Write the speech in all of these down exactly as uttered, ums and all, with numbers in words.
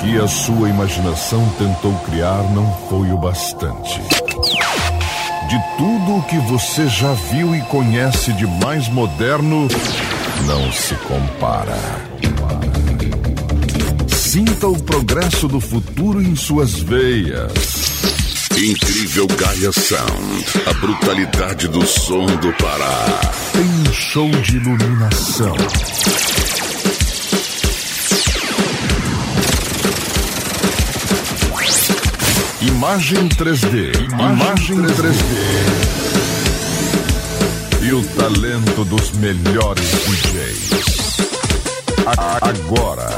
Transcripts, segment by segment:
que a sua imaginação tentou criar não foi o bastante. De tudo o que você já viu e conhece de mais moderno, não se compara. Sinta o progresso do futuro em suas veias. Incrível Gaia Sound, a brutalidade do som do Pará. Tem um show de iluminação. Imagem três D, imagem três D. E o talento dos melhores D Js. A agora.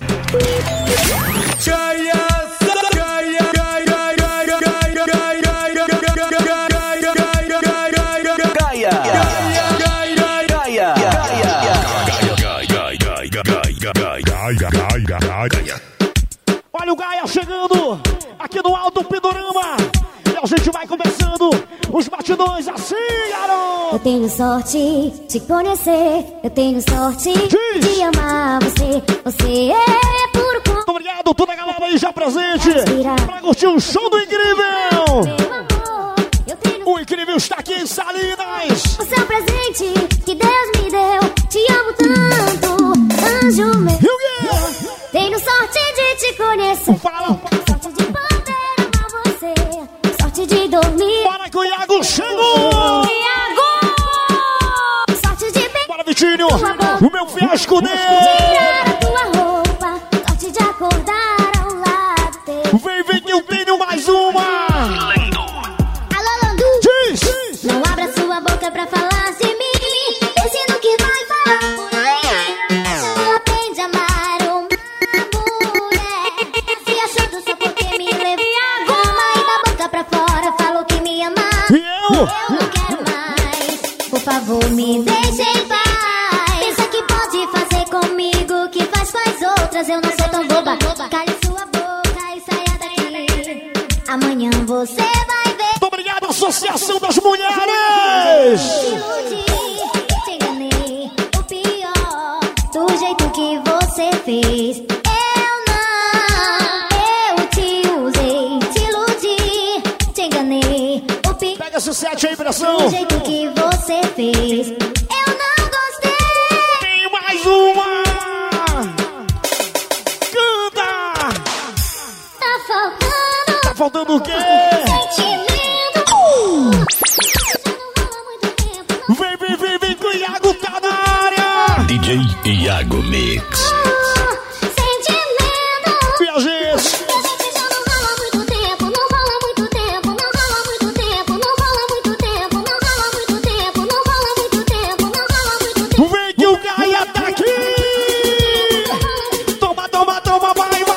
Olha o Gaia chegando aqui no Alto Pindorama. E a gente vai começando os batidões assim, garoto. Eu tenho sorte de conhecer. Eu tenho sorte Diz. de amar você. Você é puro com... Muito obrigado, toda a galera aí já presente pra curtir o show do Incrível. Meu amor, eu tenho... O Incrível está aqui em Salinas. O seu presente que Deus me deu. Te amo tanto, anjo meu. Tenho sorte de te conhecer. Fala. Sorte de poder amar você. Sorte de dormir. Bora que o Iago chegou. Iago. Sorte de bem. Bora, Vitinho. O meu fiasco dele. Tirar a tua roupa. Sorte de acordar ao lado teu. Vem, vem que eu tenho mais uma. Alô, Landu. Diz. Não abra sua boca pra falar de mim. Pense no que vai falar por aí. Só aprende a amar uma mulher. Se achando só porque me levei a goma. E da boca pra fora falou que me amava. E eu? Eu não quero mais. Por favor, me deixe em paz. Pensa que pode fazer comigo que faz com as outras. Eu não sou tão boba. Cale sua boca e saia daqui. Amanhã você vai ver. Muito obrigado, Associação das Mulheres. Te iludi, te enganei. O pior, do jeito que você fez. Eu não, eu te usei. Te iludi, te enganei. O pior, Pega esse set aí, pressão. do jeito que você fez. Eu não gostei. Tem mais uma. Canta. Tá faltando Tá faltando o quê? sentimento. Já não rola muito tempo, não. Vem, vem, vem, vem que o Iago tá na área. D J Iago Mix. Sentimento. Viajei. E a gente já não rola muito tempo, não rola muito tempo, não rola muito tempo, não rola muito tempo, não rola muito tempo, não rola muito tempo, não rola muito tempo. Vem que o Gaia tá aqui. Toma, toma, toma, vai, vai.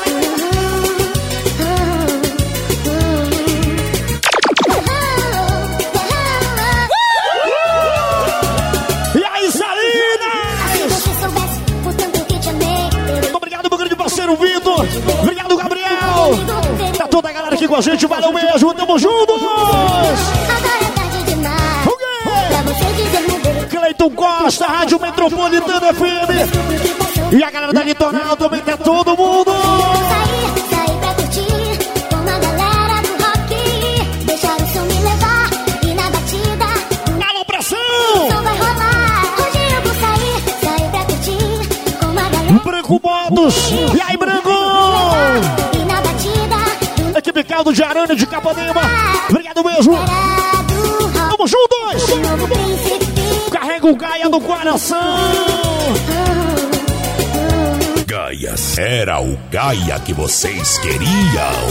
E aí, Salinas? Se você soubesse o tanto que te amei, Muito obrigado, meu grande parceiro Vitor. Obrigado, Gabriel. Tá toda a galera aqui com a gente. Valeu mesmo, tamo juntos. agora é tarde demais. O quê? Pra você dizer meu bem. Cleiton Costa, Rádio Metropolitana F M. Desculpe o que passou. E a galera da Litoral também, tá todo mundo. Sair, sair pra curtir com a galera do rock. Deixar o som me levar e na batida Alô, pressão. o som vai rolar. Hoje eu vou sair, sair pra curtir com a galera Branco Motos. E aí, Branco. e na batida Equipe Caldo de Aranha de Capanema. Obrigado mesmo. do rock. Tamo juntos. O novo príncipe. Carrega o Gaia no coração. Gaia. Era o Gaia que vocês queriam.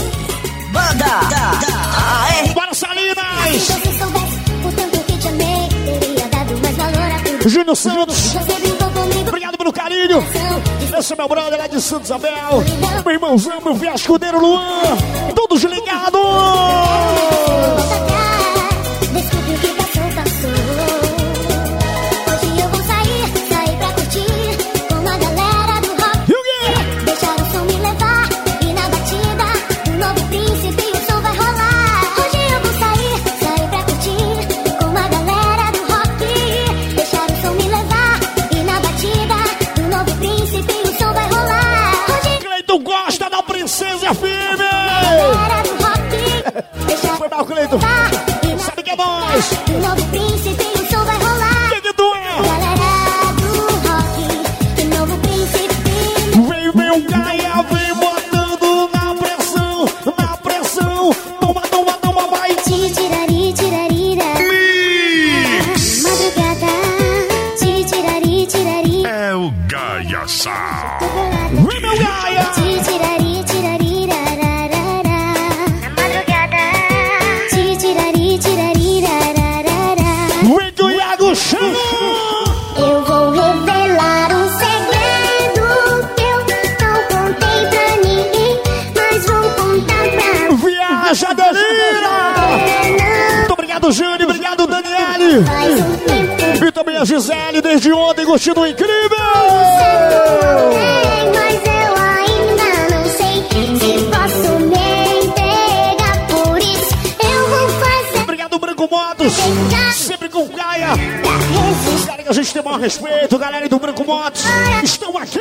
Bora, Salinas. Se você soubesse o tanto que te amei, teria dado mais valor a tudo. Júnior Santos. Você brincou comigo. Obrigado pelo carinho. Esse é meu brother lá de Santa Isabel. Meu irmãozão, meu fiascudeiro Luan. Todos ligados. Volta atrás, desculpe o que passou, passou. Hoje eu vou sair, sair pra curtir com a galera do rock. E o quê? Deixar o som me levar e na batida do novo príncipe o som vai rolar. Hoje eu vou sair, sair pra curtir com a galera do rock. Deixar o som me levar e na batida do novo príncipe o som vai rolar. Hoje Cleiton Costa da Princesa. Bora, Cleiton. Sabe que é nós. Novo príncipe, o som vai rolar. Quem que tu é? Galera do rock, novo príncipe. Vem, vem o Gaia, vem botando na pressão, na pressão. Toma, toma, toma, vai. Titirari, tirarira. Mix. Madrugada. Titirari, tirari. É o Gaia Sound. Vem, meu Gaia. Titirari, tirarira. Na madrugada. Titirari, tirarira. Vem que o Iago chama. Eu vou revelar um segredo que eu não contei pra ninguém, mas vou contar pra Viaja, delira. Muito obrigado, Jane. Obrigado, Daniele. faz um tempo. E também a Gisele, desde ontem, curtindo o incrível. Mas eu ainda não sei se posso me entregar, por isso eu vou fazer Obrigado, Branco Motos. Sempre com Gaia. pra resistir. Galera, que a gente tem o maior respeito. Galera do Branco Motos estão aqui.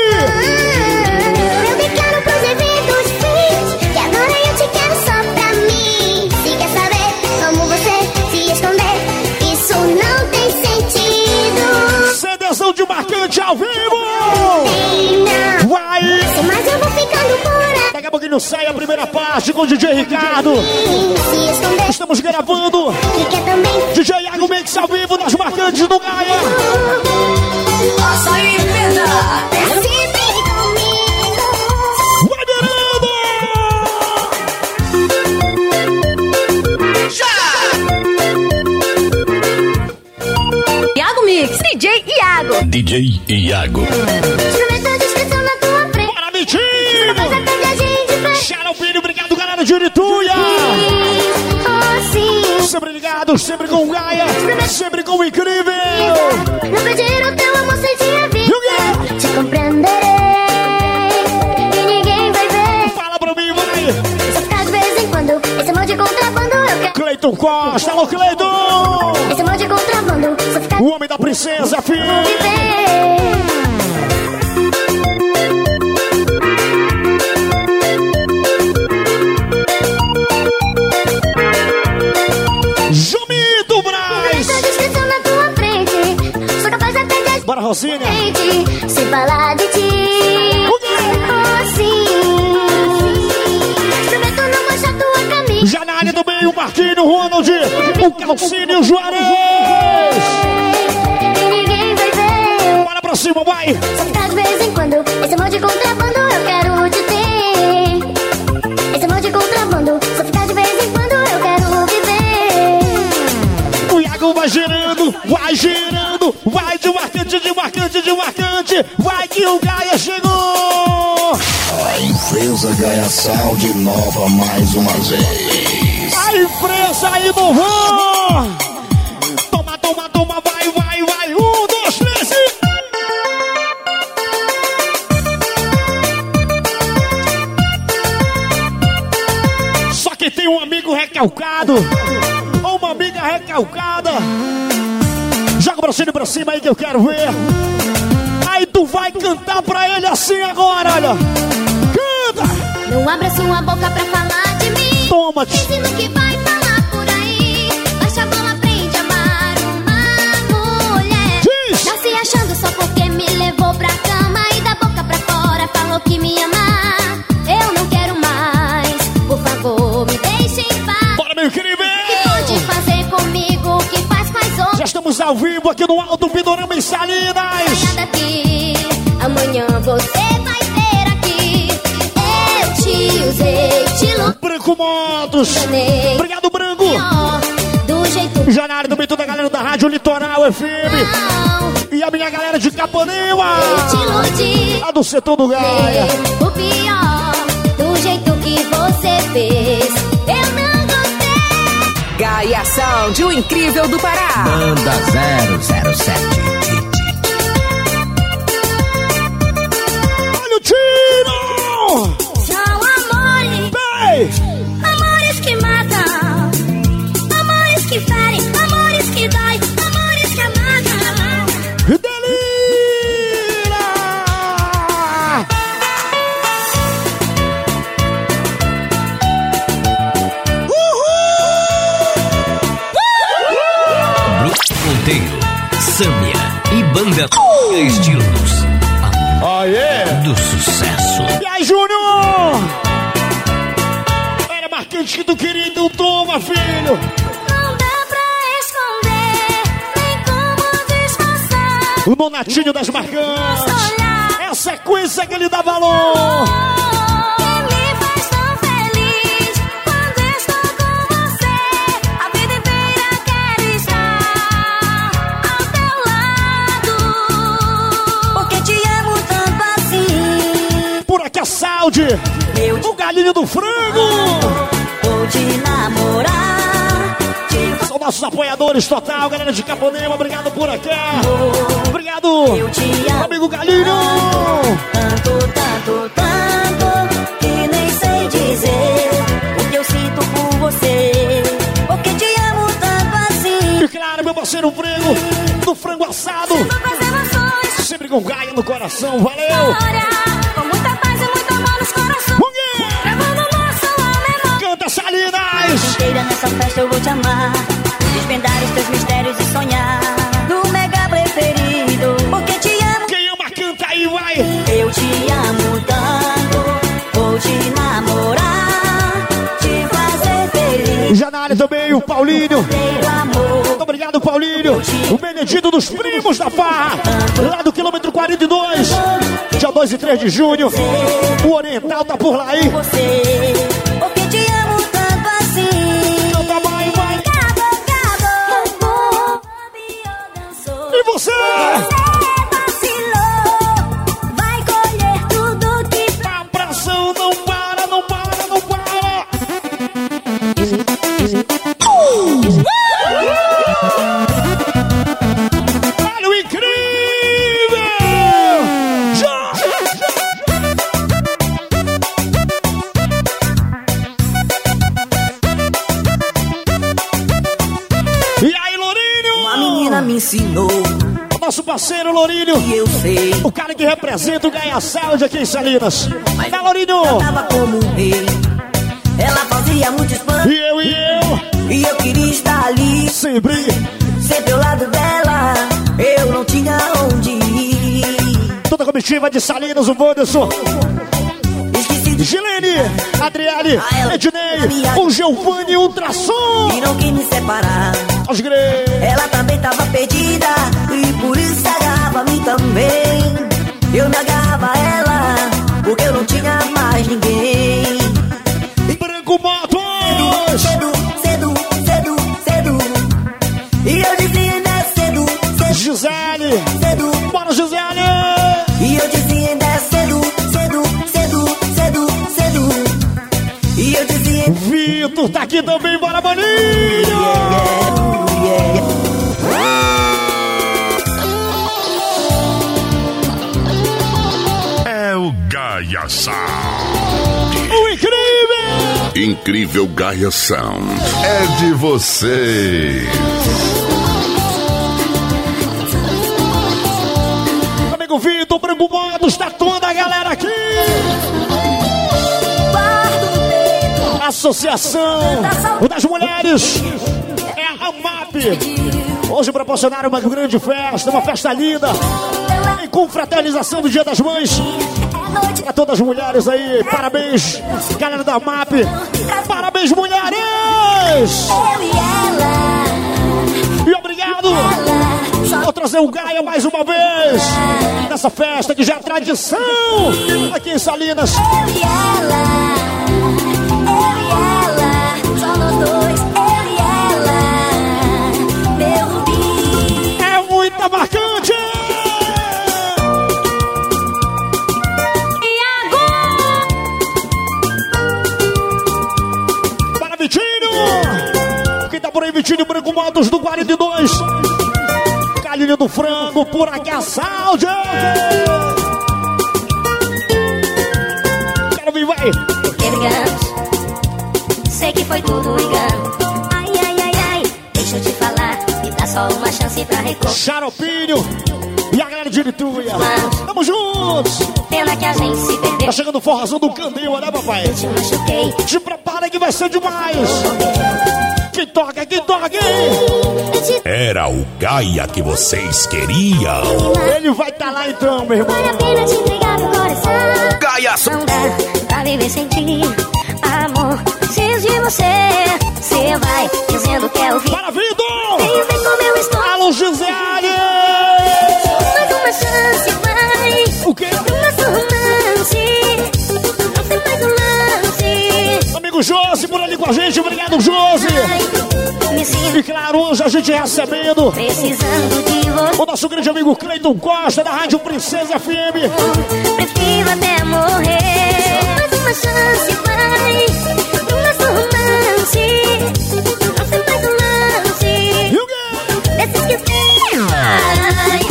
Eu me quero pros eventos fit, que agora eu te quero só pra mim. Se quer saber como você se esconder, isso não tem sentido. Cedezão de marcante ao vivo. Ei, não. Vai. Mas eu vou ficando por Daqui a pouquinho sai a primeira parte com o D J Ricardo. aqui. Se esconder, Estamos gravando que quer também. D J Iago Mix ao vivo nas marcantes do Gaia. Posso ir, Pedro? Desce bem comigo. Vai virando. Iago Mix, D J Iago. D J Iago. Instrumento de descrição na tua frente. Bora, Mitinho. Mas atende a gente pra Xarão Filho, obrigado, galera de Urituia. Oh, sim. Sempre ligados, sempre com o Gaia. Sempre com o incrível. Não pedir o teu amor sem te E avisar. o quê? Te compreenderei e ninguém vai ver. Fala pra mim, vai. Só ficar de vez em quando. Esse amor de contrabando eu quero. Cleiton Costa, alô, Cleiton. Esse amor de contrabando. Só ficar O homem da princesa, filho. viver. Jumito Braz. Essa descrição na tua frente. Sou capaz até de Bora, Rosinha. gente se falar de ti. O quê? Oh, sim. Prometo não manchar tua camisa. Já na área do meio, o Marquinho, o Ronald, o Calcínio, o Juarez. E ninguém vai ver. Bora pra cima, vai. Só ficar de vez em quando. Esse amor de contrabando eu quero te ter. Esse amor de contrabando. Só ficar de vez em quando eu quero viver. O Iago vai girando, vai girando, vai de marcante, de marcante, de marcante. Vai que o Gaia chegou. A empresa Gaia Sound nova mais uma vez. A imprensa aí no voo. Toma, toma, toma, vai, vai, vai. Um, dois, três e... Só que tem um amigo recalcado ou uma amiga recalcada. Joga pra cima e pra cima aí que eu quero ver. Aí tu vai cantar pra ele assim agora, olha. Canta! Não abra sua boca pra falar de mim. Toma-te! Ensina o que vai falar por aí. Baixa a bola, aprende a amar uma mulher. Diz! Não se achando só porque me levou pra cama e da boca pra fora falou que me ama. Eu não quero mais, por favor, me deixe em paz. Bora, meu incrível! Que pode fazer comigo o que faz com as outras? Já estamos ao vivo aqui no Alto Pindorama em Salinas. Saia daqui, amanhã você vai ter aqui. Eu te usei, te iluminei. Branco Motos. Obrigado, Branco. Do jeito Já na área também toda a galera da Rádio Litoral F M. não, E a minha galera de Capanema. eu te iludi. A do setor do Gaia. O pior, do jeito que você fez, eu não gostei. Gaia Sound, o incrível do Pará. Banda zero zero sete. Olha o tiro! São amores, Bem! amores que matam, amores que ferem, amores que dói, amores que amagam. Delira! Uhul! do sucesso. E aí, Júnior? Era marcante que tu queria, então toma, filho. Não dá pra esconder, nem como disfarçar. O Nonatinho das Marcantes. É a sequência que ele dá valor. Que me faz tão feliz quando estou com você. A vida inteira quero estar ao teu lado. Porque te amo tanto assim. Por aqui a Saúde. O galinho do frango. Vou te namorar. Te São nossos apoiadores total, galera de Caponema. Obrigado por aqui. Obrigado, Eu te amo. amigo galinho. Tanto, tanto, tanto, que nem sei dizer o que eu sinto por você. Porque te amo tanto assim. E claro, meu parceiro frango, do frango assado. Vou fazer emoções. Sempre com gaia no coração, valeu. Olha, com muita paz e muito amor nos corações. Levando nosso amor. Canta Salinas. Inteira nessa festa eu vou te amar. Desvendar os teus mistérios e sonhar no mega preferido. Porque te amo. Quem ama, canta aí, vai. Eu te amo tanto. Vou te namorar. Te fazer feliz. Já na área também, o Paulinho. Ter amor. Muito obrigado, Paulinho. O Benedito dos Primos da Farra. Lá do quilômetro quarenta e dois. Dia dois e três de junho. O Oriental tá por lá aí. Você. Porque te amo tanto assim. Canta, vai, vai. Cabo, cabo. Dançou. E você? Vacilou. Vai colher tudo que A pressão não para, não para, não para. Olha o incrível! Já, E aí, Lourinho? A menina me ensinou O nosso parceiro Lourinho. e eu sei. O cara que representa o Gaia Saúde aqui em Salinas. Vai, Lourinho! Tava como um rei. Ela fazia muito espanto E eu, e eu, e eu queria estar ali, sempre. sempre ao lado dela. Eu não tinha onde ir. Toda a comitiva de Salinas, o Wanderson, Esqueci de Gilene, Adriane, Ednei, o Giovanni Ultrassom. e não quis me separar. Os Grey. Ela também tava perdida e por isso se agarrava a mim também. Eu me agarrava a ela porque eu não tinha mais ninguém. Branco Motos. Cedo, cedo, cedo, cedo. E eu dizia ainda é cedo, cedo, Gisele. cedo. Bora, Gisele. E eu dizia ainda é cedo, cedo, cedo, cedo, cedo. E eu dizia Vitor tá aqui também, bora, maninho. yeah, yeah. É o Gaia Sound. O incrível. Incrível Gaia Sound. É de vocês. Amigo Vitor, Branco Motos, tá toda a galera aqui. Associação das Mulheres. É a AMAP. Hoje proporcionaram uma grande festa, uma festa linda. E com fraternização do Dia das Mães. Para todas as mulheres aí, parabéns, galera da AMAP. Parabéns, mulheres! Eu e ela. E obrigado! Vou trazer o Gaia mais uma vez nessa festa que já é tradição aqui em Salinas. Eu e ela. Eu e ela. Só nós dois. Eu e ela. Meu rubi. É muita marcante! Para Vitinho! Quem tá por aí, Vitinho, Branco Motos do quarenta e dois. Galinha do frango, por aqui a saúde! Quero vir, vai! Porque me enganas. Sei que foi tudo engano. Ai, ai, ai, ai. Deixa eu te falar. Me dá só uma chance pra recomeçar. Xaropinho e a galera de Irituia. Tamo juntos! Pena que a gente se perdeu. Tá chegando o forrazão do Candeia, né, papai? Te machuquei. Te prepara que vai ser demais! Quem toca, quem toca, quem? Eu te Era o Gaia que vocês queriam. Ele vai tá lá então, meu irmão. vale a pena te entregar meu coração. Não dá pra viver sem ti, amor. Preciso de você. Você vai dizendo que é o fim. Para, Vitor! Vem ver como eu estou. Alô, Gisele! Mais uma chance, vai. O quê? Do nosso romance. Não tem mais um lance. Amigo Josi, por ali com a gente. Obrigado, Josi. Ai, me sinto E claro, hoje a gente recebendo precisando de você. o nosso grande amigo Cleiton Costa, da Rádio Princesa F M. Prefiro até morrer. Mais uma chance, vai. Do nosso romance. Não tem mais um lance. E o quê? Desses que vai.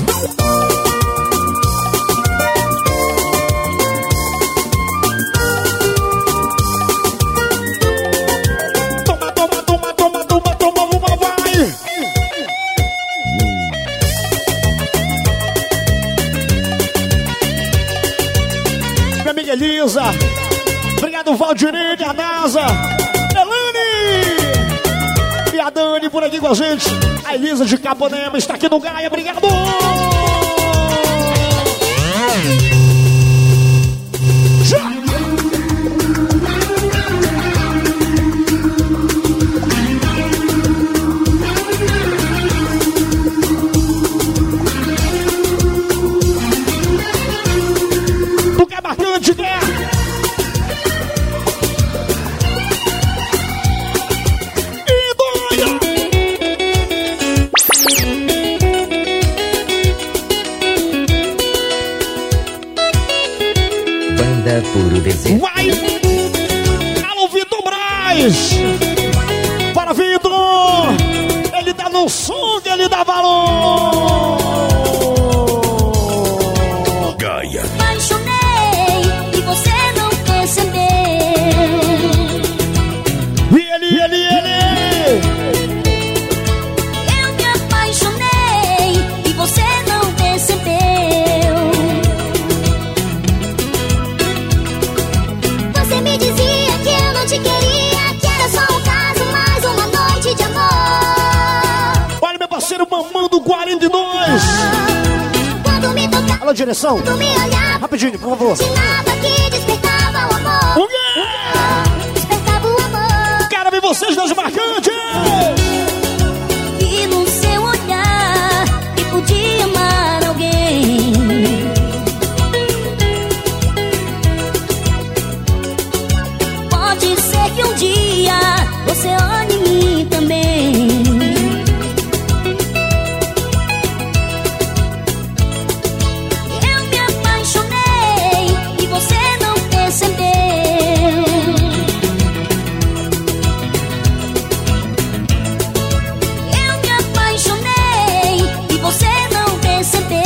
Toma, toma, toma, toma, toma, toma, uma, vai! Minha amiga Elisa, obrigado Valdirene, a NASA, Elane e a Dani por aqui com a gente. A Elisa de Capanema está aqui no Gaia, obrigado! Já! Tu quer bastante, quer? E doida! Banda Puro Desejo. Vai! Alô, Vitor Braz! Para, Vitor! Ele dá no som que ele dá valor! Gaia. Apaixonei e você não percebeu. E ele, ele, ele! Eu me apaixonei e você não percebeu. Você me dizia que eu não te queria, que era só um caso, mais uma noite de amor. Olha, meu parceiro Mamando quarenta e dois! Quando me tocava, Alô, direção! tu me olhava, Rapidinho, por favor! de nada que despertava o amor. O quê? Despertava o amor. Quero ver vocês das marcantes! E no seu olhar que podia amar alguém. Pode ser que um dia você olhe em mim também. Eu me apaixonei e você não percebeu. Eu me apaixonei e você não percebeu.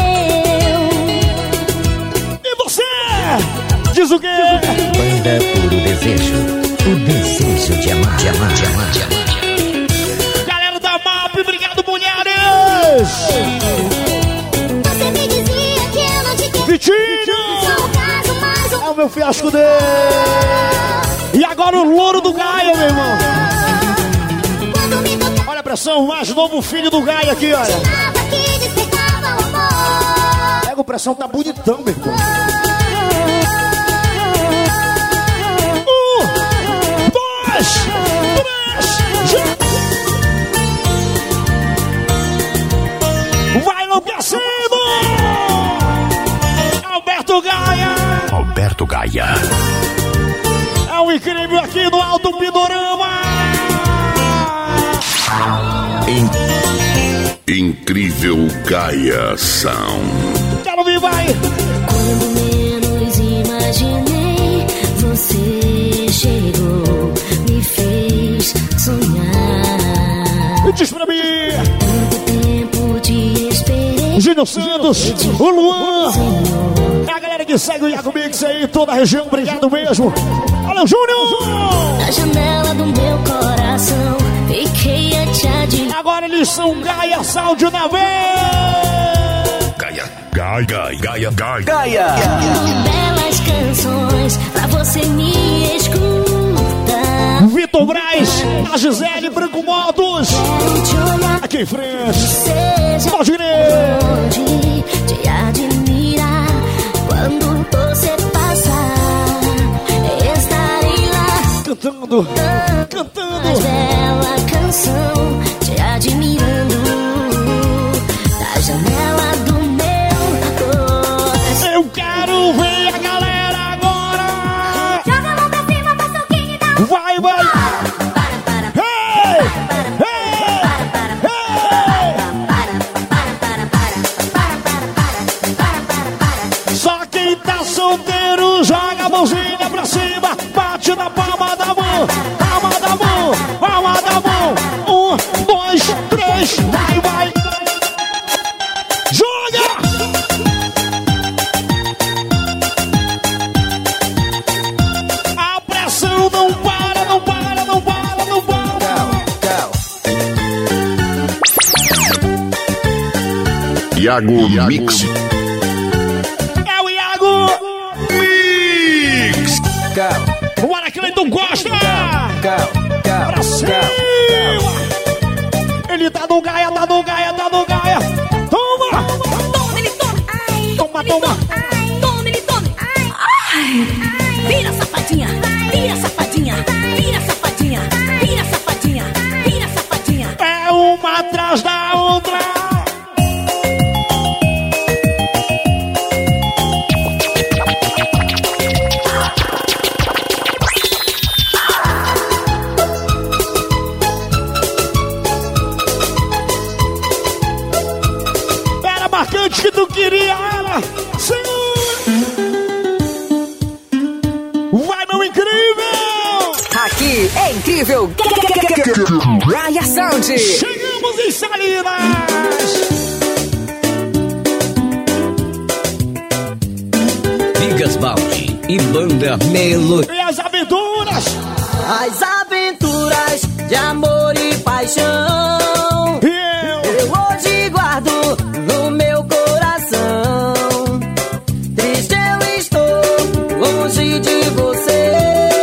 E você? Diz o quê? Banda Puro Desejo. O desejo de amar, de amar, de amar, de amar. Galera da M A P, obrigado, mulheres! Você me dizia que eu não te queria. Vitinho! Só um caso, mais um É o meu fiasco dele! E agora o louro do Gaia, meu irmão! quando me tocava. Olha a pressão, o mais novo filho do Gaia aqui, olha! Nada que despertava o amor. Pega o pressão, tá bonitão, meu irmão! Um, dois, três, já! Vai enlouquecendo! Alberto Gaia! Alberto Gaia. É um incrível aqui no Alto Pindorama! Incrível Gaia Sound. Quero vir, vai! Quando menos imaginei, você chegou, me fez sonhar. E diz pra mim! Tanto tempo te esperei. Gino Santos, o Luan, é a galera que segue o Iago Mix aí, toda a região, obrigado mesmo! Valeu, Júnior! Na janela do meu coração, fiquei a te admirar. Agora eles são Gaia Sound na vez! Gaia. Gaia. Gaia. Gaia. Gaia. Belas canções pra você me escutar. Vitor Braz, a Gisele Branco Motos, Quero te olhar, aqui em frente, seja pode crer! onde te admirar. Quando você passar, cantando, cantando. Mais bela canção, te admirando da janela do meu coração. Eu quero ver a galera agora. Joga a mão pra cima, faz soquinho e dá um Vai, vai. Hey! Hey! Só quem tá solteiro joga a mãozinha pra cima, bate na palma da mão, palma da mão, palma da mão. Um, dois, três, vai, vai. Joga! A pressão não para, não para, não para, não para. Iago Mix. É o Iago Mix. O Aracleiton gosta. Pra cima. Ele tá no gaia, tá no gaia, tá no gaia. Toma. Toma, ele toma. Ai, Toma, ele toma. Ai, toma, ele toma. Ai, ai. Vira, safadinha. Vira, safadinha. Vira, safadinha. Vira, safadinha. Vira, safadinha. É uma atrás da outra. Era marcante que tu queria ela. Sim. Vai, meu incrível. Aqui é incrível. Raya Sound. Chegamos em Salinas. Bigas Baldi e Banda Melo. E as aventuras. As aventuras de amor e paixão E eu. eu hoje guardo no meu coração. Triste eu estou longe de você.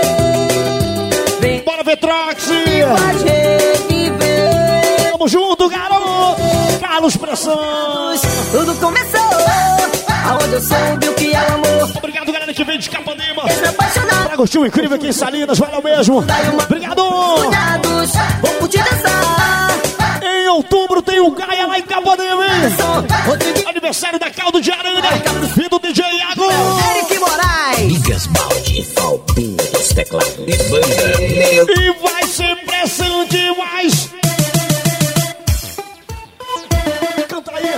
Vem Bora ver Troxy. mais reviver. Tamo junto, garoto. Carlos Pressão. Tudo começou aonde eu soube o que é o amor. Obrigado, galera que vem de Capanema. Me apaixonar. Pra curtir o incrível aqui em Salinas, valeu mesmo. Obrigado. Cunhados, vou curtir dançar. Em outubro tem o Gaia lá em Capanema, hein? Rodrigo Aniversário da Caldo de Aranha. E do D J Iago. Eric Moraes. Bigas Baldi, Falpinho dos teclados e Banda Melo. E vai ser pressão demais. Canta aí.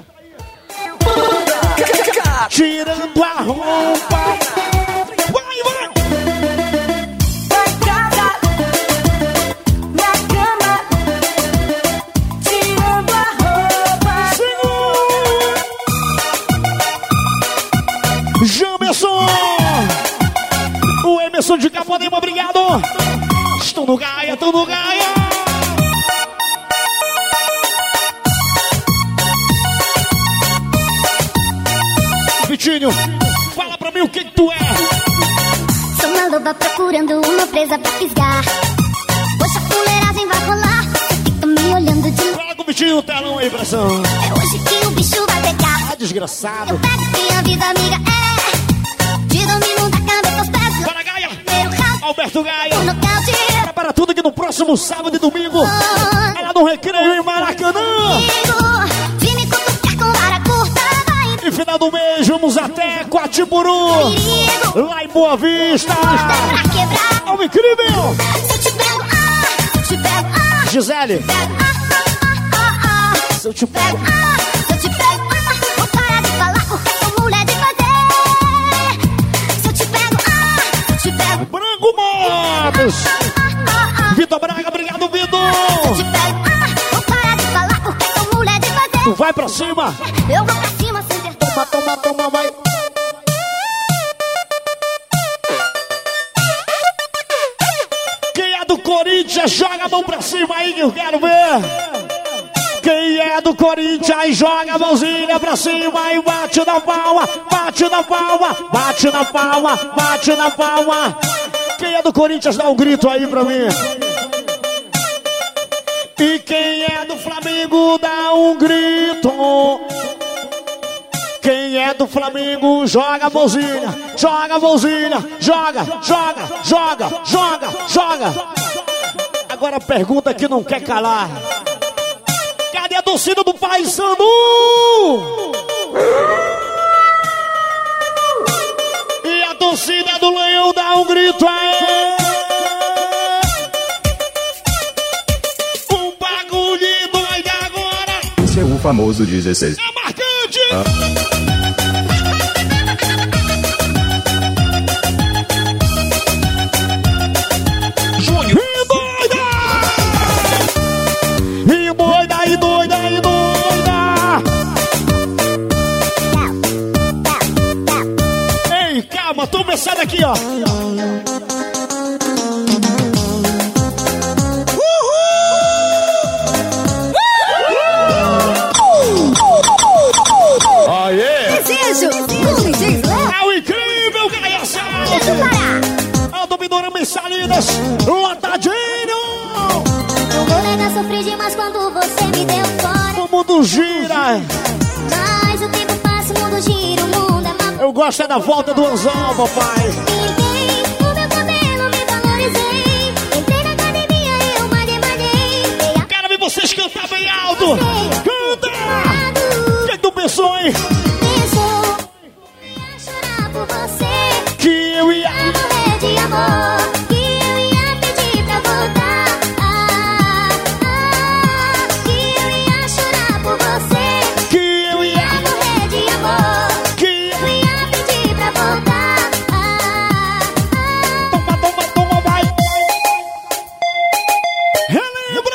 Tirando a roupa. Vai, vai. Pra casa, na cama, tirando a roupa. Segura. Jamerson. O Emerson de Capanema, obrigado. Estão no Gaia, estão no Gaia. Vitinho, fala pra mim o que que tu é. Sou uma loba procurando uma presa pra fisgar. Poxa, a fuleiragem vai rolar. Fica me olhando de... Fala com o Vitinho no telão aí, pressão. É hoje que o bicho vai pegar. Ah, desgraçado. Eu pego quem avisa, amiga, é. Te domino da cabeça aos pés. Bora, Gaia. Primeiro round, Alberto Gaia. o nocaute. Prepara tudo que no próximo sábado e domingo ela no Recreio em Maracanã. Comigo, vem me cutucar com vara curta. Vai, E final do mês vamos até Quatiburu, perigo. lá em Boa Vista. Pra quebrar. É um incrível. Se eu te pego, ah. Se eu te pego, ah. Gisele, Pego, ah, ah, ah, ah. se eu te Pego, pego. ah. Se eu te pego, ah. Vou parar de falar porque sou mulher de fazer. Se eu te pego, ah. Se eu te pego, Branco Motos. ah, ah, ah. Vitor Braga, obrigado, Se eu te Vitor. pego, ah. Vou parar de falar porque sou mulher de fazer. Tu vai pra cima. Eu vou pra cima sem ter Toma, toma, toma, vai. Quem é do Corinthians, joga a mão pra cima aí que eu quero ver. Quem é do Corinthians, joga a mãozinha pra cima e bate na palma, bate na palma, bate na palma, bate na palma. Quem é do Corinthians, dá um grito aí pra mim. E quem é do Flamengo, dá um grito. Quem é do Flamengo, joga a mãozinha, joga a mãozinha, joga, joga, joga, joga, joga. Agora a pergunta que não quer calar. Cadê a torcida do Paysandu? E a torcida do Leão dá um grito aí. Um bagulho doido agora. Esse é o famoso dezesseis. É marcante! Ah. Júnior! E doida! E doida, e doida, e doida! Ei, calma, tô começando aqui, ó. É o incrível Gaiação! É o Dominador Mensalinas, lotadinho! Eu vou negar sofrer demais quando você me deu fora. O mundo gira! Mas o tempo passa, o mundo gira, o mundo é má. Eu gosto é da volta do anzol, papai! Pintei o meu cabelo, me valorizei. Entrei na academia e eu malhei, malhei. Quero ver vocês cantar bem alto! Canta! O que tu pensou, hein? Por você, que eu ia morrer de amor, que eu ia pedir pra voltar, ah, ah, que eu ia chorar por você, que eu ia morrer de amor, que eu ia pedir pra voltar, ah, ah. Toma, toma, toma, vai! Relembra!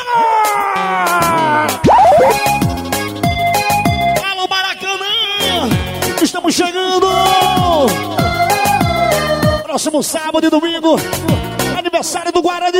Alô, Maracanã! Estamos chegando! Próximo sábado e domingo, aniversário do Guarani.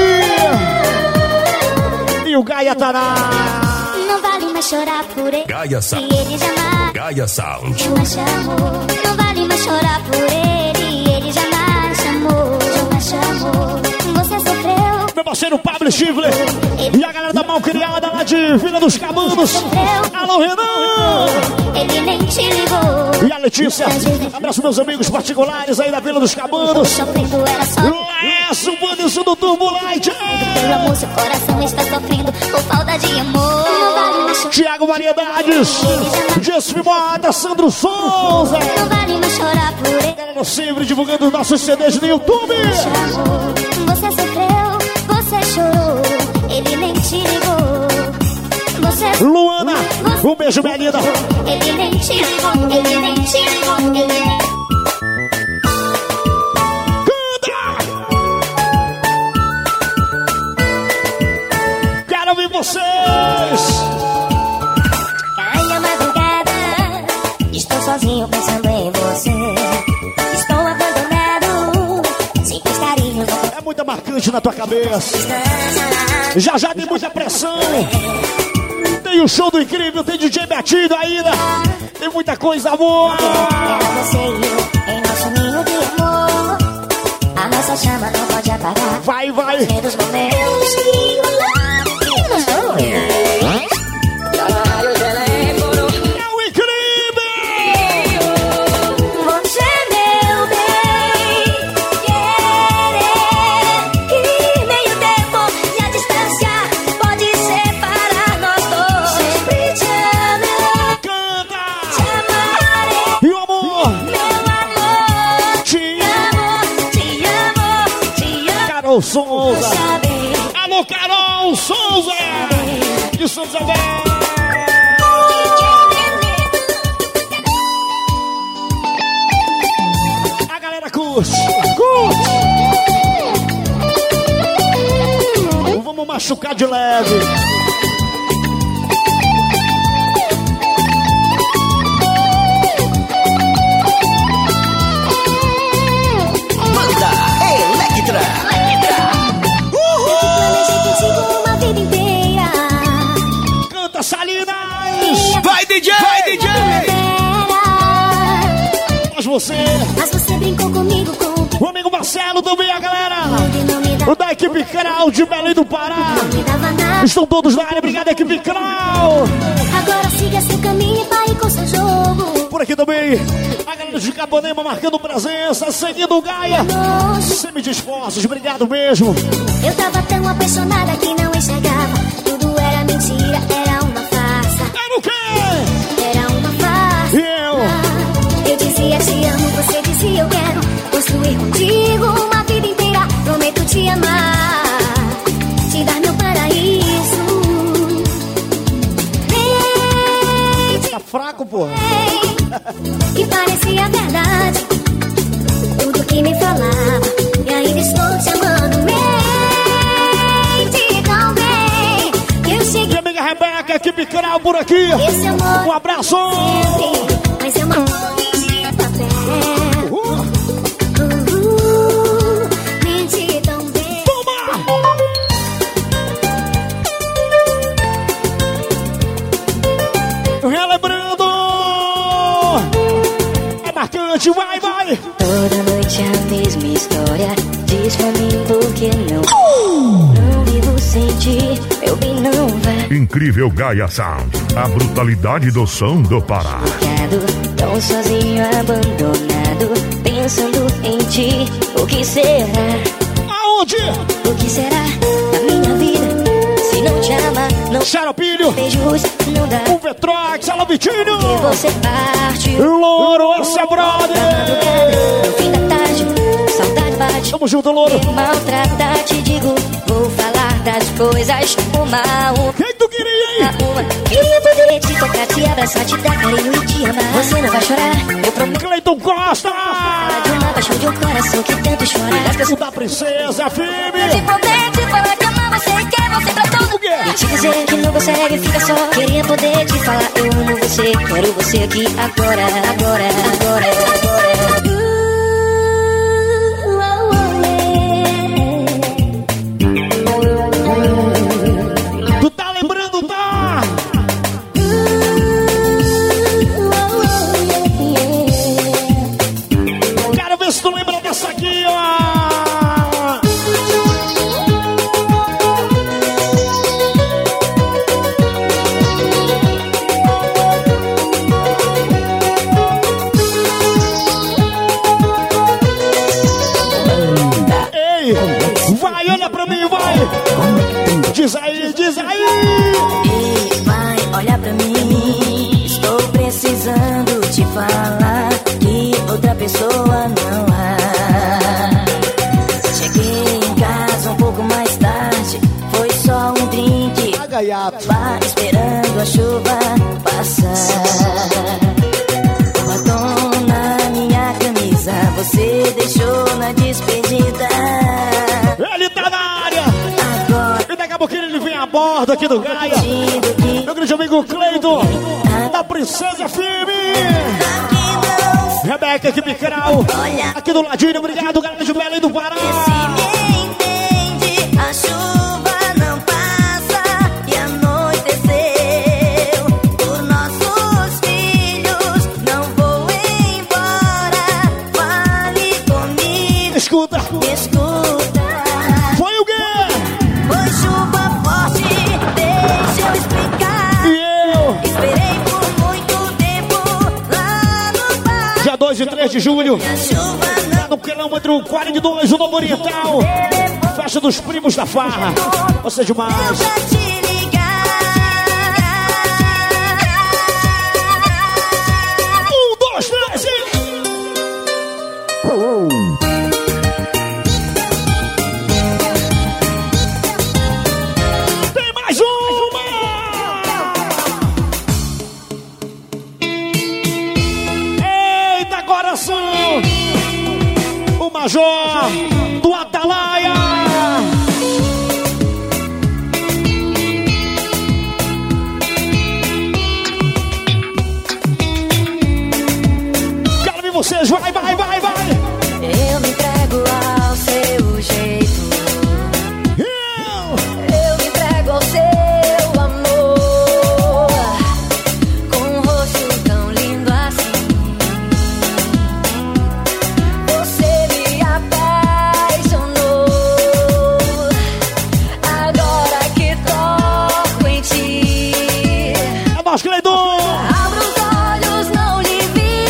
E o Gaia tá na... Não vale mais chorar por ele. Gaia Sound. E ele jamais Gaia Sound. jamais chamou. Não vale mais chorar por ele. E ele jamais chamou. Jamais chamou. Você sofreu. Meu parceiro Pablo Chifre e a galera da Malcriada lá de Vila dos Cabanos. Alô, Renan. Ele nem te ligou. E a Letícia. Abraço meus amigos particulares aí da Vila dos Cabanos. Sofrendo era só. Lécio, o Bandiço do Turbo Light. Pelo amor, seu coração está sofrendo por falta de amor. Não vale mais chorar. Tiago Variedades. Jessy Mota, Sandro Souza. Não vale mais chorar por ele. Galera sempre divulgando nossos C Ds no YouTube. Chamou. Você sofreu, você chorou. Ele nem te ligou. Você... Luana, um beijo, minha linda. Ele nem te ligou, ele nem te ligou, ele nem... Canta! Quero ouvir vocês! Cai a madrugada, estou sozinho pensando em você. Estou abandonado, simples carinhos. É muita marcante na tua cabeça. Já já tem muita pressão. Tem o show do Incrível, tem D J Betinho ainda. Tem muita coisa boa. Você e eu, em nosso ninho de amor. A nossa chama não pode apagar. Vai, vai. Dos momentos que o lado nos deu. É o Incrível. Você, meu bem, querer que meio tempo e a distância pode separar nós dois. Sempre te amarei, Canta. te amarei, E o amor? meu amor. Te amo, te amo, te amo. Carol Souza. Saber. Alô, Carol Souza. De São Isabel. A galera curte. Curte. Vamos machucar de leve. Banda Electra. Planejei contigo uma vida inteira. Canta, Salinas. Vai, D J! Vai, D J! Mas você, Mas você brincou comigo com o amigo Marcelo também, a galera. e não me dá, O da equipe Crau de Belém do Pará. não me dava nada. Estão todos na área, obrigado, equipe Crau. Agora siga seu caminho e pare com seu jogo. Por aqui também. A galera de Capanema marcando presença, seguindo o Gaia. Sem medir esforços, obrigado mesmo. Eu tava tão apaixonada que não enxergava. Tudo era mentira, era uma farsa. Era o quê? Era uma farsa. E eu? Eu dizia te amo, você dizia eu quero construir contigo uma vida inteira. Prometo te amar, te dar meu paraíso. Mente, Tá fraco, porra. que parecia verdade tudo que me falava, e ainda estou te amando. Mente tão bem que eu cheguei. Minha amiga Rebeca, equipe canal por aqui. Esse amor Um abraço. sempre, mas é uma folha de papel. Uh, Uh, mente tão bem. toma! Relembrando. É marcante, vai, vai. Toda noite a mesma história. Diz pra mim por que não. Não vivo sem ti, meu bem, não vai. Incrível Gaia Sound, a brutalidade do som do Pará. Ficado tão sozinho, abandonado, pensando em ti. O que será? Aonde? O que será da minha vida? Se não te amar, não Xaropilho. beijos, não dá. O Vetrox, alô Vitinho. E você parte. Louro, esse é brother. No fim da tarde, saudade bate. Tamo junto, Louro. Maltratar, te digo, vou falar das coisas uma a uma. Quem tu queria, hein? Uma. Queria poder te tocar, te abraçar, te dar carinho e te amar. Você não vai chorar, eu prometo. Cleiton Costa. Fala de uma paixão de um coração que tanto chora. O da Princesa, Te firme. prometo falar que amar você e quer você pra todo. O quê? E te dizer que não consegue, fica só. Queria poder te falar, eu amo você. Quero você aqui agora, agora, agora, agora. Tu tá lembrando, tá? Quero ver se tu lembra dessa aqui, ó. Ei, vai, olha pra mim, vai. Diz aí, diz aí. Ei, vai, olha pra mim. Estou precisando te falar que outra pessoa não há. Cheguei em casa um pouco mais tarde. Foi só um drink. A gaiato. Lá esperando a chuva passar. O batom na minha camisa você deixou na despedida. Ele tá na área. Agora E daqui a pouquinho ele vem a bordo aqui do Gaia. digo que Meu grande amigo Cleiton, da Princesa Firme. Rebeca, equipe canal. Aqui do ladinho, obrigado, galera de Belém do Pará. se me entende, a chuva não passa e anoiteceu. Por nossos filhos não vou embora. Fale comigo, Escuta, escuta. foi o quê? Foi chuva forte, deixa eu explicar. E eu, Esperei por muito tempo lá no bar. dia dois e três de julho, A chuva não no quilômetro quarenta e dois, o Novo Oriental. Festa dos primos da farra. Você demais. pra te ligar. Um, dois, três e... Tem mais uma! Eita, coração! O Major do Atalaia! Quero ver vocês, vai, vai, vai, vai! Eu me entrego ao seu jeito. Eu, Eu me entrego ao seu amor. Com um rosto tão lindo assim. Você me apaixonou. Agora que toco em ti. é nós, Cleiton! Abro os olhos, não lhe vi.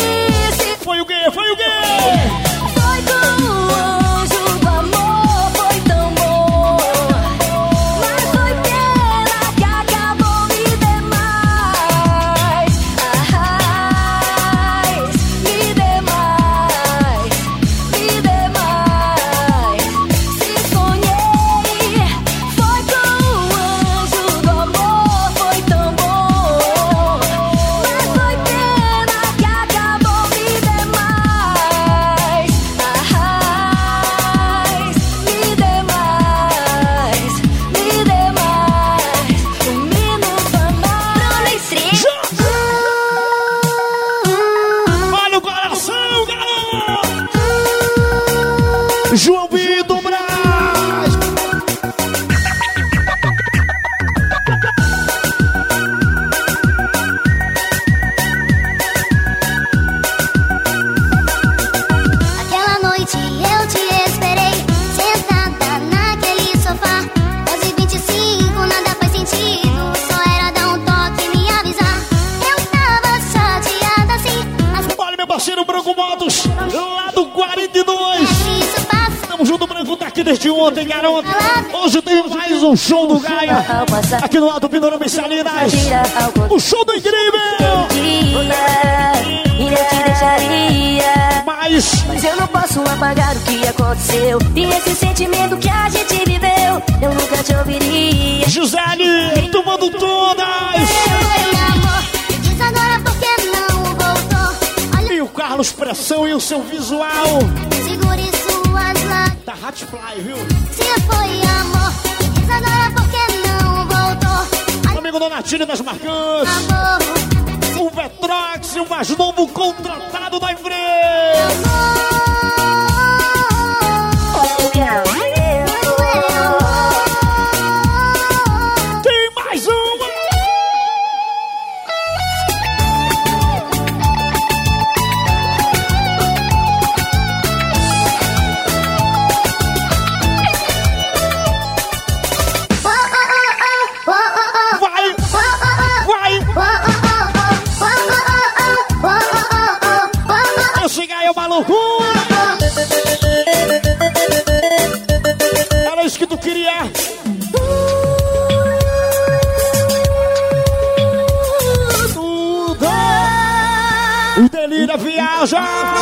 João Vitor Braz. Aquela noite eu te esperei, sentada naquele sofá. onze e vinte e cinco, nada faz sentido, só era dar um toque e me avisar. Eu tava chateada assim, mas Olha meu parceiro Branco Motos, lá do quarenta e dois. isso passa. Tamo junto, Branco tá aqui desde ontem, garoto. Hoje tem mais um show do Gaia, aqui no Alto Pindorama e Salinas. O show do Incrível. E eu te deixaria, Mas mas eu não posso apagar o que aconteceu. E esse sentimento que a gente viveu, eu nunca te ouviria. Gisele, tomando todas. Meu amor, me diz agora por que não voltou. Olha, E o Carlos Pressão e o seu visual segure suas lágrimas. da Hatfly, viu? Se foi amor, me diz agora por que não voltou. Olha, Amigo Donatinho das Marcantes, amor, o Vetrox, o mais novo contratado da empresa. Tem mais uma. Vai, vai. Esse Gaia é uma loucura. Era isso que tu queria. Tudo. O Delírio viaja.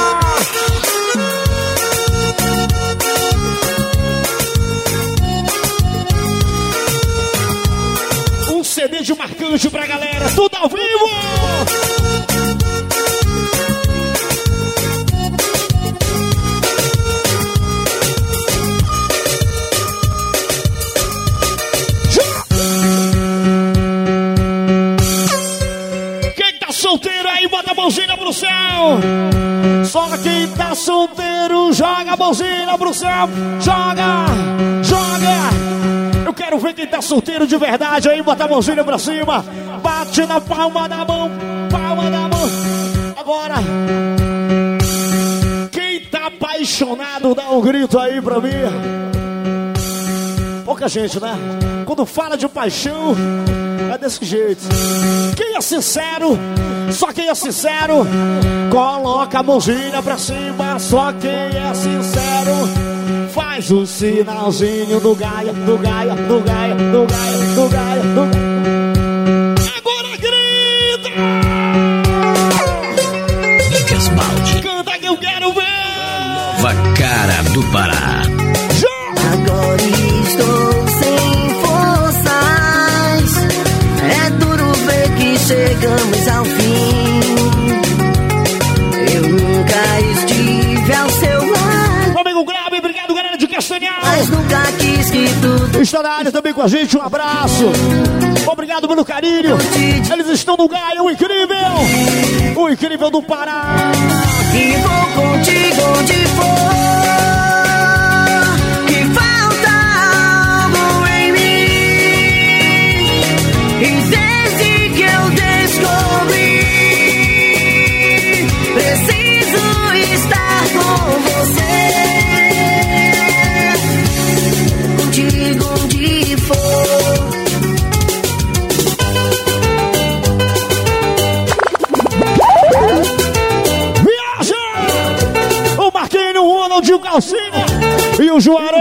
Um C D de marcante pra galera. Tudo ao vivo. Quem tá solteiro aí, bota a mãozinha pro céu. Só quem tá solteiro, joga a mãozinha pro céu. Joga, joga. Eu quero ver quem tá solteiro de verdade aí, bota a mãozinha pra cima. Bate na palma da mão, palma da mão. Agora, quem tá apaixonado, dá um grito aí pra mim. Pouca gente, né? Quando fala de paixão, é desse jeito. Quem é sincero, só quem é sincero, coloca a mãozinha pra cima. Só quem é sincero, faz o sinalzinho do Gaia, do Gaia, do Gaia, do Gaia, do Gaia, do Gaia. Agora grita! Lucas Baldi, Canta que eu quero ver! Vacara do Pará. Agora estou sem forças. É duro ver que chegamos ao fim. Eu nunca estive ao seu lado, Meu amigo Grave, obrigado galera de Castanhal. mas nunca quis que tudo Está na área também com a gente, um abraço. Obrigado pelo carinho. Eles estão no Gaia, o incrível. O incrível do Pará. e vou contigo onde for. Que falta algo em mim. E desde que eu descobri, preciso estar com você. Contigo onde for. Viaja! O Marquinho, o Ronald, o Calcinha e o Juarez.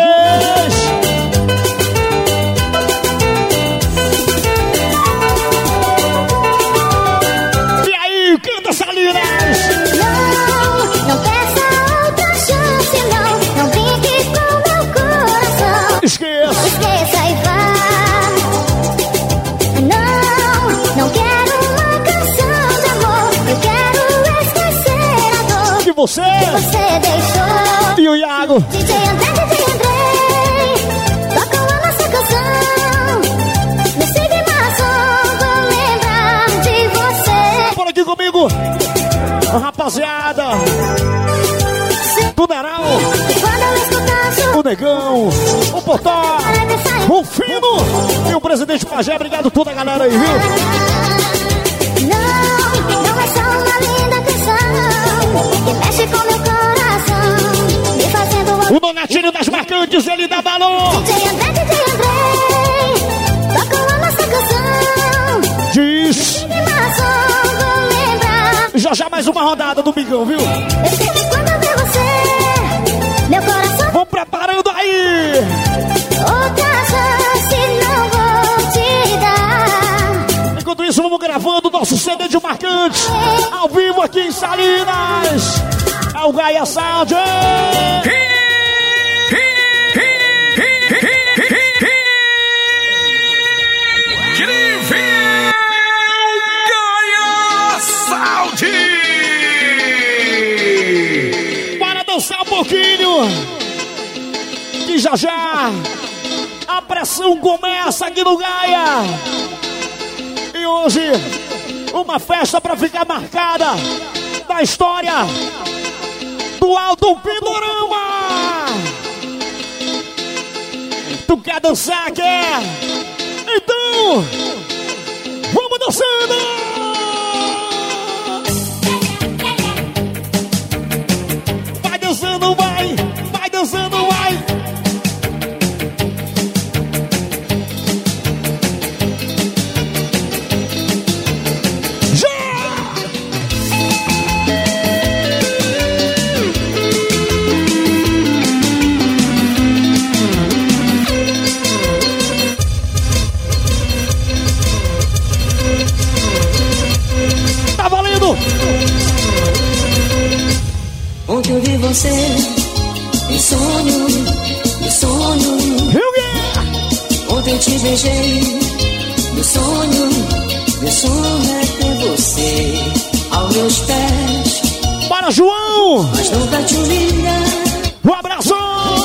E aí, canta Salinas. não, não peça outra chance, não. Não brinque com meu coração. Esqueça. Esqueça e vá. Não, não quero uma canção de amor. Eu quero esquecer a dor E você? você deixou. E o Iago? D J André, D J André, toca a nossa canção. Me siga mais um, vou lembrar de você. Por aqui comigo, rapaziada. Se Tuneral, o Negão, o Potó, o Fino e o Presidente Pajé. Obrigado toda a galera aí, viu? Não, não é só uma linda canção que mexe com meu coração, me fazendo... O Donatinho das Marcantes, ele dá balão. D J André, D J André, tocou a nossa canção. Diz. Já já mais uma rodada do Bigão, viu? Eu sei que quando eu ver você, meu coração... Vão preparando aí. Outra chance não vou te dar. Enquanto isso, vamos gravando o nosso C D de Marcantes, ao vivo aqui em Salinas. É o Gaia Sound. Bora dançar um pouquinho, que já já a pressão começa aqui no Gaia. E hoje uma festa pra ficar marcada da história do Alto Pindorama. Tu quer dançar, quer? Então vamos dançando. Dançando, vai, vai dançando, vai. Já! Tá valendo! Ontem eu vi você em sonho, em sonho. Ontem eu te beijei no sonho. Meu sonho é ter você aos meus pés. Bora, João! Mas não pra te humilhar. Um abraço!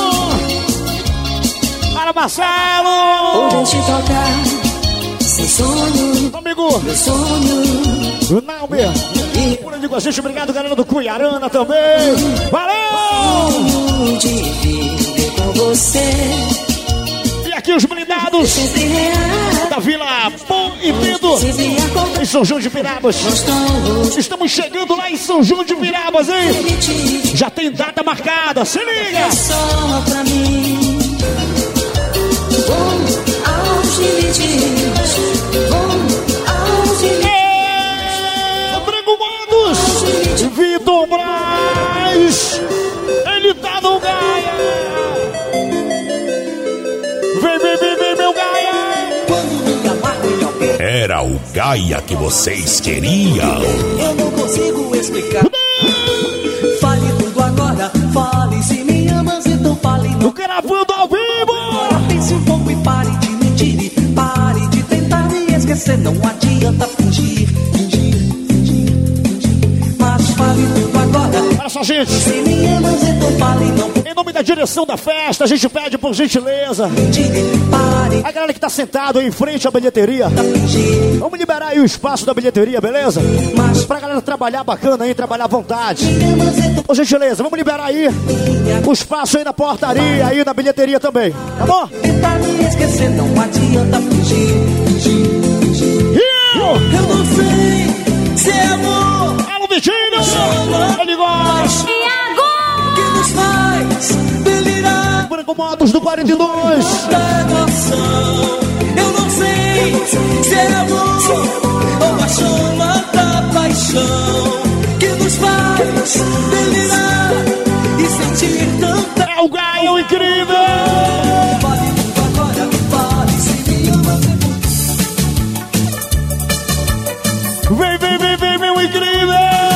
Para Marcelo! Ontem eu te tocar sem sonho. Amigo! Meu sonho. O Nauber! Por onde com a gente, obrigado, galera do Cuiarana também! Valeu! De viver com você. E aqui os blindados da Vila Bom e Lindo, em São João de Pirabas. Estamos chegando lá em São João de Pirabas, hein? Já tem data marcada, se liga! Só pra mim. Vou aos limites. Vou aos limites. Vitor Braz, ele tá no Gaia. Vem, vem, vem, vem, meu Gaia. Era o Gaia que vocês queriam. Eu não consigo explicar. Fale tudo agora, fale se me amas, então fale. Não gravando ao vivo. Agora pense um pouco e pare de mentir. Pare de tentar me esquecer, não adianta fingir. Olha só, gente. Se me amas, então fale, não. Em nome da direção da festa, a gente pede por gentileza a galera que tá sentado aí em frente à bilheteria, vamos liberar aí o espaço da bilheteria, beleza? Pra galera trabalhar bacana aí, trabalhar à vontade. Por gentileza, vamos liberar aí o espaço aí na portaria, aí na bilheteria também, tá bom? Tentar me esquecer, não adianta fingir. Eu não sei se é amor. Alô, Vitinho! Ele gosta! Que nos faz delirar. Branco Motos do quarenta e dois. Eu não sei se é amor ou a chama da paixão que nos faz delirar e sentir tanta. É o Gaio incrível! Vale tudo agora, vale se me ama. Vem, vem, vem, vem, meu incrível!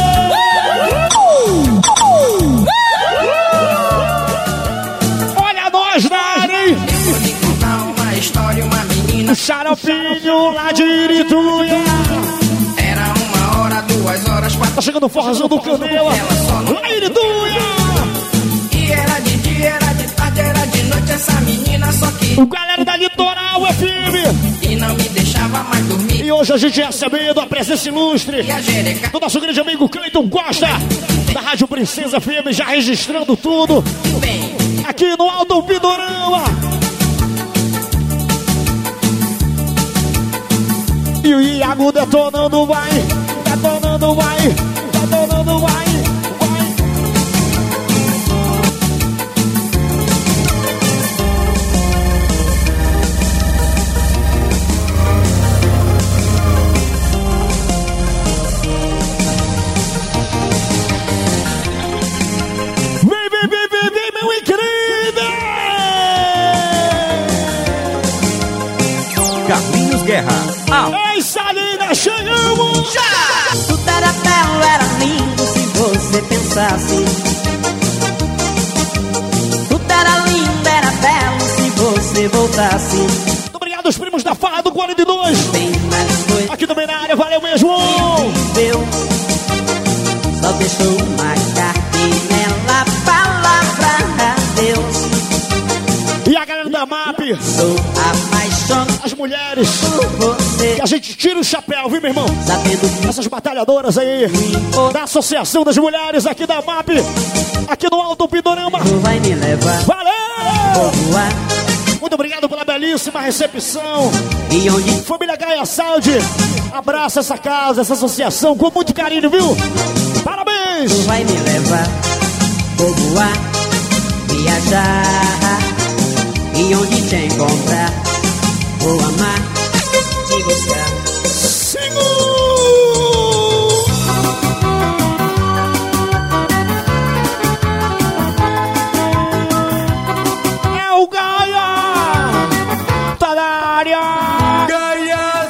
Olha nós, Dari! Vou te contar uma história, uma menina. O xaropinho lá de Irituia. Era uma hora, duas horas, quatro. Tá chegando o forrozão do Canela. Lá em Irituia. E era de dia, era de tarde, era de noite. Essa menina só que o galera da Litoral F M. E não me deixava mais dormir. E E hoje a gente recebendo a presença ilustre do nosso grande amigo Cleiton Costa, da Rádio Princesa F M, já registrando tudo aqui no Alto Pindorama. E o Iago detonando vai, detonando vai, detonando vai, vai. Vem, vem, vem, vem, vem, meu incrível! Carlinhos Guerra. Ah. Ei, Salina, chegamos! Já! Tudo era belo, era lindo se você pensasse. Tudo era lindo, era belo se você voltasse. Muito obrigado aos primos da Farra do quarenta e dois. Bem mais coisa. Aqui também na área, valeu mesmo! Incrível. Só deixou uma carta e nela palavra a Deus. E a galera da M A P, sou apaixonado, as mulheres, por você. E a gente tira o chapéu, viu, meu irmão? Sabendo essas batalhadoras aí da Associação das Mulheres aqui da M A P, aqui no Alto Pindorama. Vai me levar. Valeu! Muito obrigado pela belíssima recepção. E onde? Família Gaia Sound, abraça essa casa, essa associação com muito carinho, viu? Parabéns! Vai me levar, vou voar, viajar. E onde te encontrar, vou amar, te buscar. Senhor! É o Gaia! Tá na área! Gaia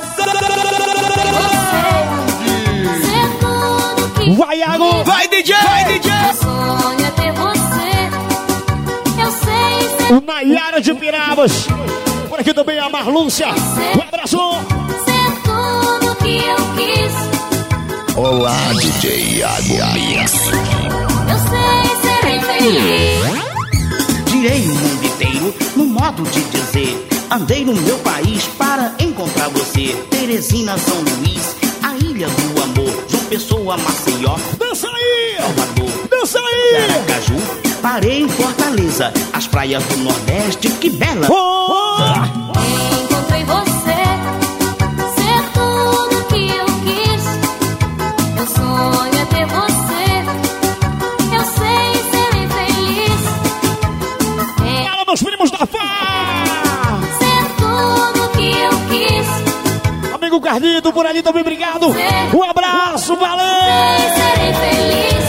Sound! Vai, Iago! Vai, D J! Vai, D J! Meu sonho é ter você. Eu sei ser O Nayara de Pirabas. Por aqui também a Marlúcia. Um abraço. ser tudo que eu quis. Olá, D J Iago Mix. Eu sei ser infeliz. Girei o mundo inteiro no modo de dizer. Andei no meu país para encontrar você. Teresina, São Luís, a Ilha do Amor, João Pessoa, Maceió, Dança aí! Salvador, Dança aí! Aracaju. Parei em Fortaleza, as praias do Nordeste, que bela. Oh! Encontrei você, ser tudo que eu quis. Meu sonho é ter você. Eu sei ser infeliz. Fala, meus primos da Fá! Ser tudo que eu quis. Amigo Carlito, por ali também, obrigado. Um abraço, valeu! Sei ser infeliz.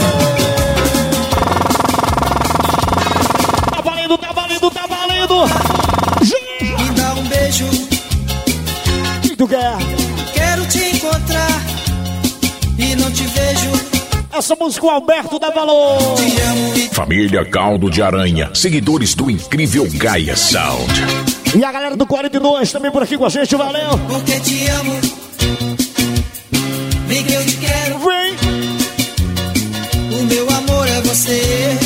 Tá valendo, tá valendo, tá valendo! Me dá um beijo, O que tu quer? quero te encontrar e não te vejo. Essa música o Alberto dá valor. Te amo e Família Caldo de Aranha, seguidores do incrível Gaia Sound. E a galera do quarenta e dois também por aqui com a gente, valeu! porque te amo. Vem que eu te quero. Vem! O meu amor é você.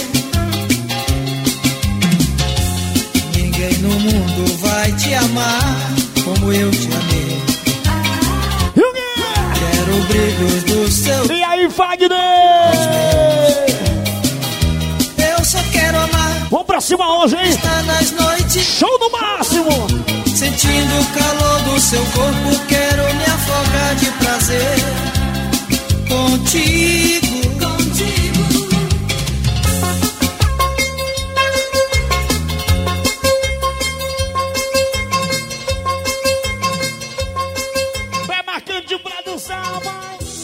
Ninguém no mundo vai te amar como eu te amei. E o quê? Quero o brilho do seu. E aí, Fagner? Eu só quero amar. Vamos pra cima hoje, hein? Está nas noites. Show no máximo! Sentindo o calor do seu corpo, quero me afogar de prazer contigo, contigo. Vai marcando de produção, vai!